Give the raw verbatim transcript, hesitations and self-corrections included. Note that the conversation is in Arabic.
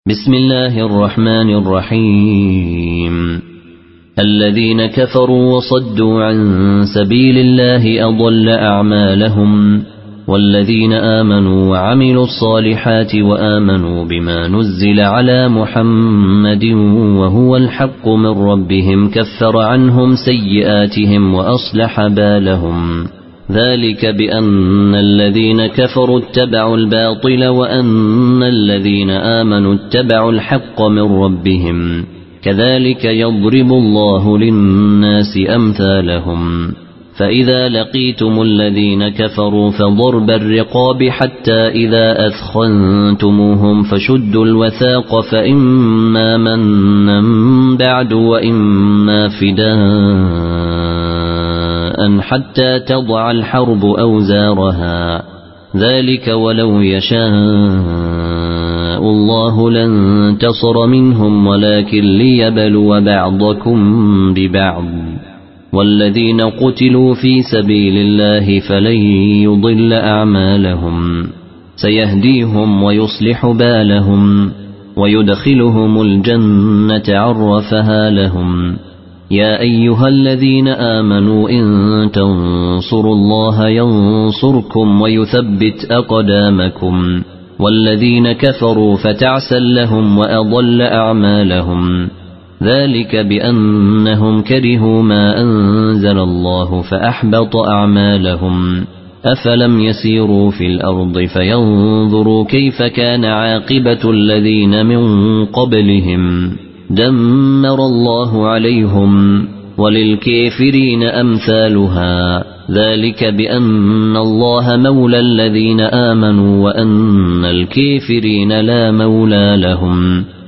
بسم الله الرحمن الرحيم الذين كفروا وصدوا عن سبيل الله أضل أعمالهم والذين آمنوا وعملوا الصالحات وآمنوا بما نزل على محمد وهو الحق من ربهم كفر عنهم سيئاتهم وأصلح بالهم ذلك بأن الذين كفروا اتبعوا الباطل وأن الذين آمنوا اتبعوا الحق من ربهم كذلك يضرب الله للناس أمثالهم فإذا لقيتم الذين كفروا فضرب الرقاب حتى إذا أثخنتموهم فشدوا الوثاق فإما منا بعد وإما فداء حتى تضع الحرب أوزارها ذلك ولو يشاء الله لانتصر منهم ولكن ليبلو بعضكم ببعض والذين قتلوا في سبيل الله فلن يضل أعمالهم سيهديهم ويصلح بالهم ويدخلهم الجنة عرفها لهم يا أيها الذين آمنوا إن تنصروا الله ينصركم ويثبت أقدامكم والذين كفروا فتعسا لهم وأضل أعمالهم ذلك بأنهم كرهوا ما أنزل الله فأحبط أعمالهم أفلم يسيروا في الأرض فينظروا كيف كان عاقبة الذين من قبلهم دمر الله عليهم وللكافرين أمثالها ذلك بأن الله مولى الذين آمنوا وأن الكافرين لا مولى لهم